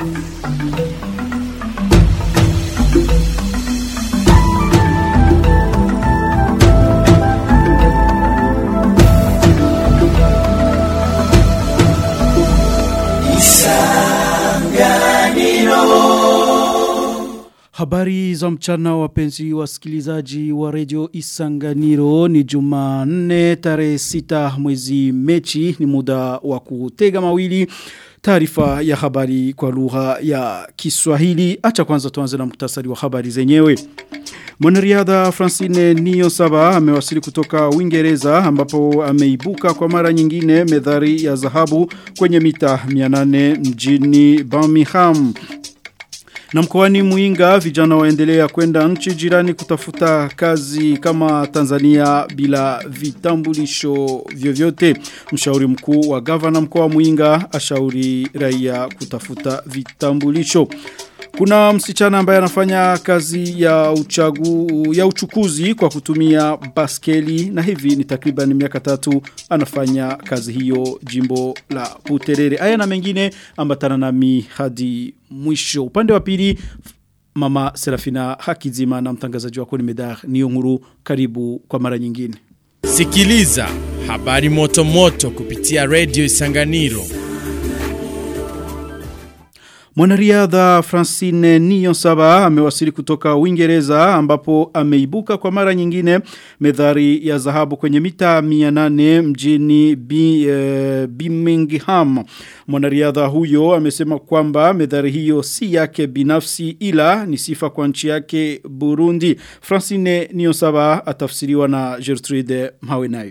Habari za mchana wapenzi wasikilizaji wa Radio Isanganiro, ni Jumanne tarehe 6 mwezi Machi. Ni muda wa kutega mawili taarifa ya habari kwa lugha ya Kiswahili. Acha kwanza tuanze na muhtasari wa habari zenyewe. Mwanariadha Francine Niyonsaba amewasili kutoka Uingereza ambapo ameibuka kwa mara nyingine medali ya dhahabu kwenye mita 800 mjini Birmingham. Na mkoani Muyinga vijana waendelea kwenda nchi jirani kutafuta kazi kama Tanzania bila vitambulisho vyovyote. Mshauri mkuu wa gavana mkoa wa Muyinga ashauri raia kutafuta vitambulisho. Kuna msichana ambaye anafanya kazi ya uchukuzi kwa kutumia baskeli, na hivi ni takriban miaka 3 anafanya kazi hiyo jimbo la Buterere. Haya na mengine ambatana nami hadi mwisho. Upande wa pili Mama Serafina Hakizima na mtangazaji wako ni Medar Niyonkuru. Karibu kwa mara nyingine. Sikiliza habari moto moto kupitia Radio Isanganiro. Mwanariadha Francine Niyonsaba amewasili kutoka Uingereza ambapo ameibuka kwa mara nyingine medali ya dhahabu kwenye mita 800 mjini Birmingham. Mwanariadha huyo amesema kwamba medali hiyo si yake binafsi ila ni sifa kwa nchi yake Burundi. Francine Niyonsaba atafsiriwa na Gertrude Mhawenayo.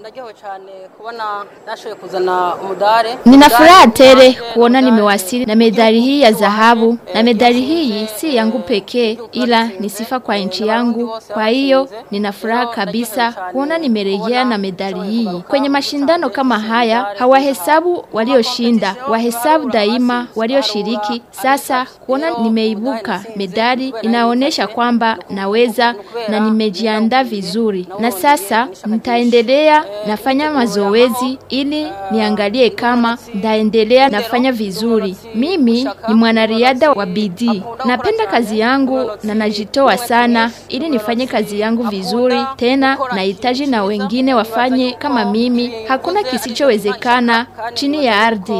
Nina furaha tele kuona nimewasili na medali hii ya dhahabu, na medali hii si yangu pekee ila ni sifa kwa nchi yangu. Kwa hiyo nina furaha kabisa kuona nimerejea na medali hii. Kwenye mashindano kama haya hawahesabu walioshinda, wahesabu daima walioshiriki. Sasa kuona nimeibuka medali inaonyesha kwamba naweza na nimejiandaa vizuri. Na sasa nitaendelea nafanya mazoezi ili niangalie kama ndaendelea nafanya vizuri. Mimi ni mwanariadha wa bidii. Napenda kazi yangu na najitoa sana ili nifanye kazi yangu vizuri. Tena nahitaji na wengine wafanye kama mimi. Hakuna kisichowezekana chini ya ardhi.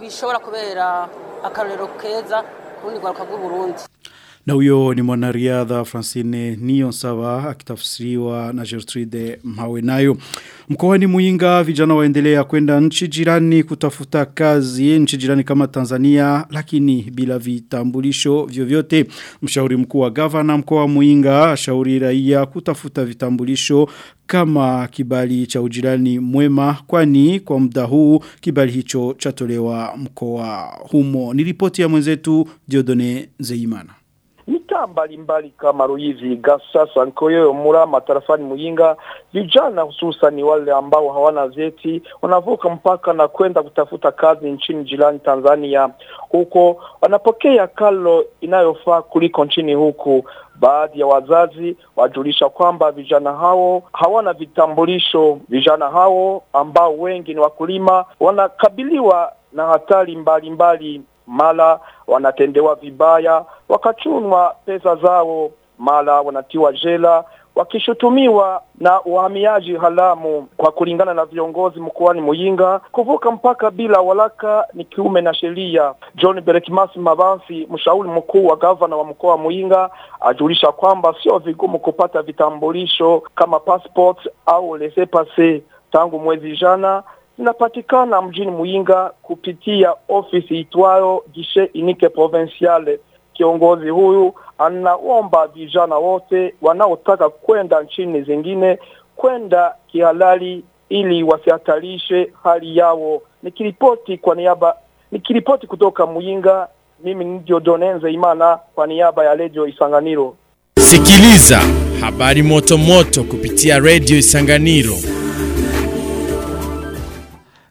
Na huyo ni mwanariadha Francine Niyonsaba akitafsiriwa na Gertrude Mhawenayo. Mkoani Muyinga vijana waendelea kwenda nchi jirani kutafuta kazi, nchi jirani kama Tanzania lakini bila vitambulisho vyovyote. Mshauri mkuu wa gavana mkoa wa Muyinga ashauri raia kutafuta vitambulisho kama kibali cha ujirani mwema, kwani kwa muda huu kibali hicho chatolewa mkoa humo. Ni ripoti ya mwenzetu Diodone Zeimana. Mitaa mbalimbali kama Ruizi, Gasasa, Nkoyo, Murama, tarafani Muyinga, vijana hususan wale ambao hawana vyeti wanavuka mpaka na kwenda kutafuta kazi nchini jirani Tanzania. Huko wanapokea kalo inayofaa kuliko nchini huku. Baadhi ya wazazi wajulisha kwamba vijana hao hawana vitambulisho. Vijana hao ambao wengi ni wakulima wanakabiliwa na hatari mbalimbali. Mala wanatendewa vibaya, wakachunwa pesa zao, mala wanatiwa jela, wakishutumiwa na uhamiaji haramu. Kwa kulingana na viongozi mkoani Muyinga, kuvuka mpaka bila walaka ni kiume na sheria. John Berekimasi Mabansi, mshauri mkuu wa gavana wa mkoa wa Muyinga, ajulisha kwamba sio vigumu kupata vitambulisho kama passport au laissez-passer. Tangu mwezi jana zinapatikana mjini Muyinga kupitia ofisi itwayo Guichet Unique Provinciale. Kiongozi huyu anaomba vijana wote wanaotaka kwenda nchini zingine kwenda kihalali ili wasihatarishe hali yao. Nikiripoti kutoka Muyinga, mimi ni Diodone Zeimana kwa niaba ya Radio Isanganiro. Sikiliza habari moto moto kupitia Radio Isanganiro.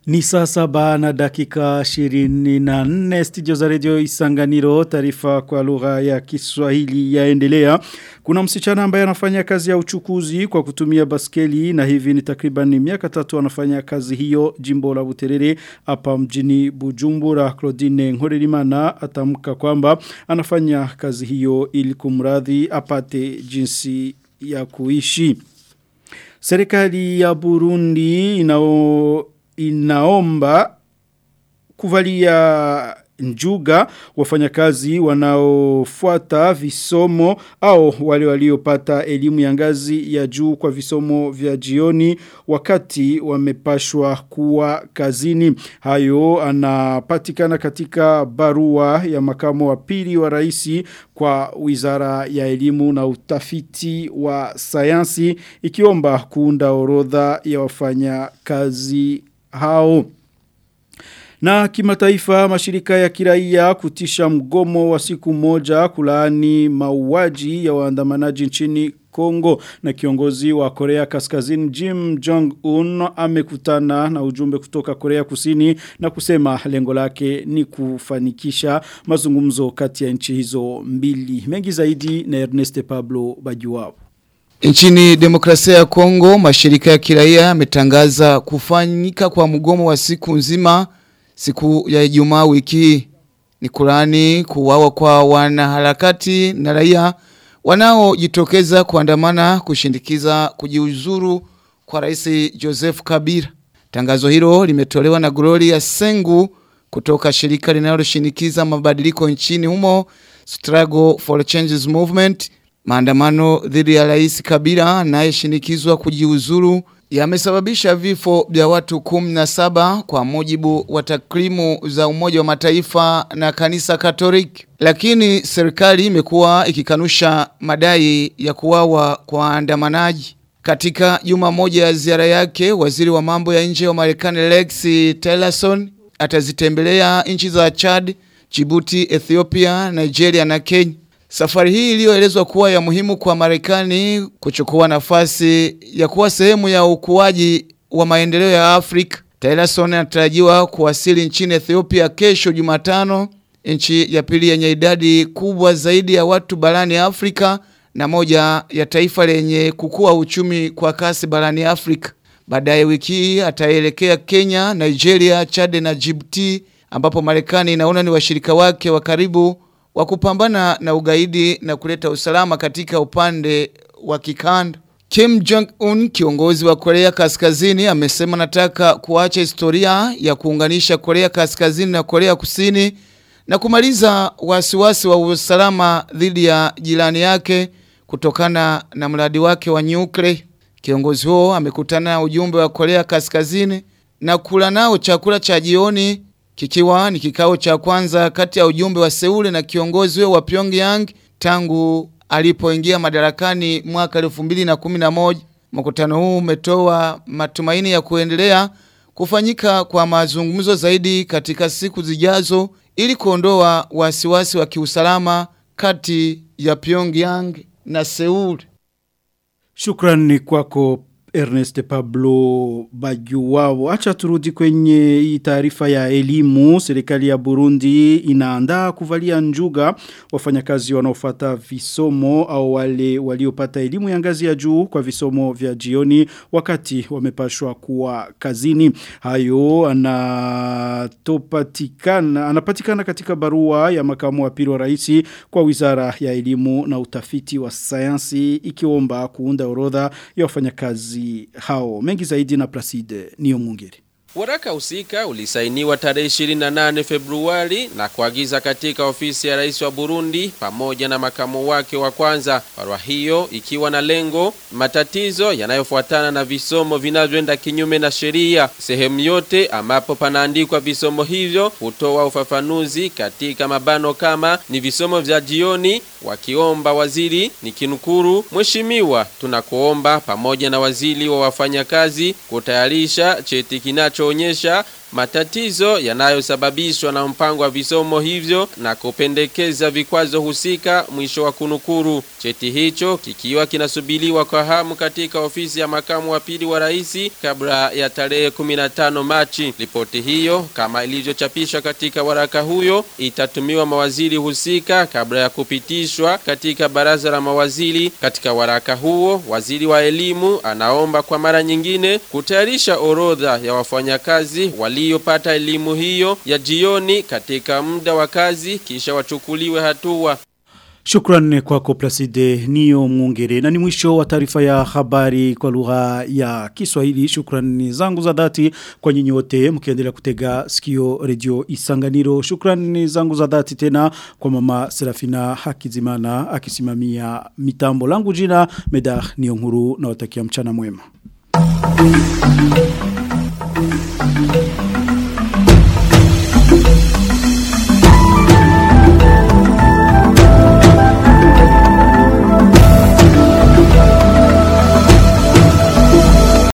Ni saa 7 na dakika 24 studio za Radio Isanganiro, taarifa kwa lugha ya Kiswahili yaendelea. Kuna msichana ambaye anafanya kazi ya uchukuzi kwa kutumia baskeli na hivi ni takriban miaka 3 anafanya kazi hiyo jimbo la Buterere hapa mjini Bujumbura. Claudine Nkorerimana atamka kwamba anafanya kazi hiyo ili kumradhi apate jinsi ya kuishi. Serikali ya Burundi inaomba kuvalia njuga wafanyakazi wanaofuata visomo au wale waliopata elimu ya ngazi ya juu kwa visomo vya jioni wakati wamepashwa kuwa kazini. Hayo anapatikana katika barua ya makamo wa pili wa raisi kwa Wizara ya Elimu na Utafiti wa Sayansi ikiomba kuunda orodha ya wafanyakazi hao. Na kimataifa, mashirika ya kiraia kutisha mgomo wa siku moja kulaani mauaji ya waandamanaji nchini Kongo, na kiongozi wa Korea Kaskazini Kim Jong-un amekutana na ujumbe kutoka Korea Kusini na kusema lengo lake ni kufanikisha mazungumzo kati ya nchi hizo mbili. Mengi zaidi na Ernest Pablo Bajuwao. Nchini Demokrasia ya Kongo, mashirika ya kiraia yametangaza kufanyika kwa mgomo wa siku nzima siku ya Ijumaa wiki. Ni kulaani kuuawa kwa wanaharakati na raia wanaojitokeza kuandamana kushindikiza kujiuzuru kwa Rais Joseph Kabila. Tangazo hilo limetolewa na Gloria Sengu kutoka shirika linaloshinikiza mabadiliko nchini humo, Struggle for Changes Movement. Maandamano dhidi ya Rais Kabila anayeshinikizwa kujiuzuru yamesababisha vifo vya watu 17 kwa mujibu wa takwimu za Umoja wa Mataifa na Kanisa Katoliki. Lakini serikali imekuwa ikikanusha madai ya kuuawa kwa waandamanaji. Katika juma moja ya ziara yake, waziri wa mambo ya nje wa Marekani Rex Tillerson atazitembelea nchi za Chad, Djibouti, Ethiopia, Nigeria na Kenya. Safari hii iliyoelezwa kuwa ya muhimu kwa Marekani kuchukua nafasi ya kuwa sehemu ya ukuaji wa maendeleo ya Afrika. Tillerson anatarajiwa kuwasili nchini Ethiopia kesho Jumatano, nchi ya pili yenye idadi kubwa zaidi ya watu barani Afrika na moja ya taifa lenye kukua uchumi kwa kasi barani Afrika. Baadaye wiki hii ataelekea Kenya, Nigeria, Chad na Djibouti ambapo Marekani inaona ni washirika wake wa karibu wa kupambana na ugaidi na kuleta usalama katika upande wa kikanda. Kim Jong-un, kiongozi wa Korea Kaskazini, amesema nataka kuacha historia ya kuunganisha Korea Kaskazini na Korea Kusini na kumaliza wasiwasi wa usalama dhidi ya jirani yake kutokana na mradi wake wa nyuklia. Kiongozi huo amekutana na ujumbe wa Korea Kaskazini na kula nao chakula cha jioni, kikiwa ni kikao cha kwanza kati ya ujumbe wa Seoul na kiongozi wa Pyongyang tangu alipoingia madarakani mwaka 2011. Mkutano huu umetoa matumaini ya kuendelea kufanyika kwa mazungumzo zaidi katika siku zijazo ili kuondoa wasiwasi wa kiusalama kati ya Pyongyang na Seoul. Shukrani kwako Ernest Pablo Bajuwao. Acha turudi kwenye taarifa ya elimu. Serikali ya Burundi inaandaa kuvalia njuga wafanyakazi wanaofuata visomo au wale waliopata elimu ya ngazi ya juu kwa visomo vya jioni wakati wamepashwa kuwa kazini. Hayo anapatikana katika barua ya makamu wa pili wa rais kwa Wizara ya Elimu na Utafiti wa Sayansi ikiomba kuunda orodha ya wafanyakazi hao. Mengi zaidi na Placide Niyomungeri. Waraka husika ulisainiwa tarehe 28 Februari na kuagiza katika ofisi ya rais wa Burundi pamoja na makamu wake wa kwanza. Barua hiyo ikiwa na lengo matatizo yanayofuatana na visomo vinavyoenda kinyume na sheria. Sehemu yote ambapo panaandikwa visomo hivyo hutoa ufafanuzi katika mabano kama ni visomo vya jioni, wakiomba waziri ni kinukuru, mheshimiwa tunakuomba pamoja na waziri wa wafanyakazi kutayarisha cheti kinachoonyesha matatizo yanayosababishwa na mpango wa visomo hivyo na kupendekeza vikwazo husika, mwisho wa kunukuru. Cheti hicho kikiwa kinasubiriwa kwa hamu katika ofisi ya makamu wa pili wa rais kabla ya tarehe 15 Machi. Ripoti hiyo kama ilivyochapishwa katika waraka huyo itatumiwa mawaziri husika kabla ya kupitishwa katika baraza la mawaziri. Katika waraka huo, waziri wa elimu anaomba kwa mara nyingine kutayarisha orodha ya wafanyakazi waliopata elimu hiyo ya jioni katika muda wa kazi kisha wachukuliwe hatua. Shukrani kwako Placide Nio Mungere. Na ni mwisho wa taarifa ya habari kwa lugha ya Kiswahili. Shukrani zangu za dhati kwa nyinyi wote mkiendelea kutega sikio Radio Isanganiro. Shukrani zangu za dhati tena kwa mama Serafina Hakizimana akisimamia mitambo. Langu jina Medar Niyonkuru na watakia mchana mwema.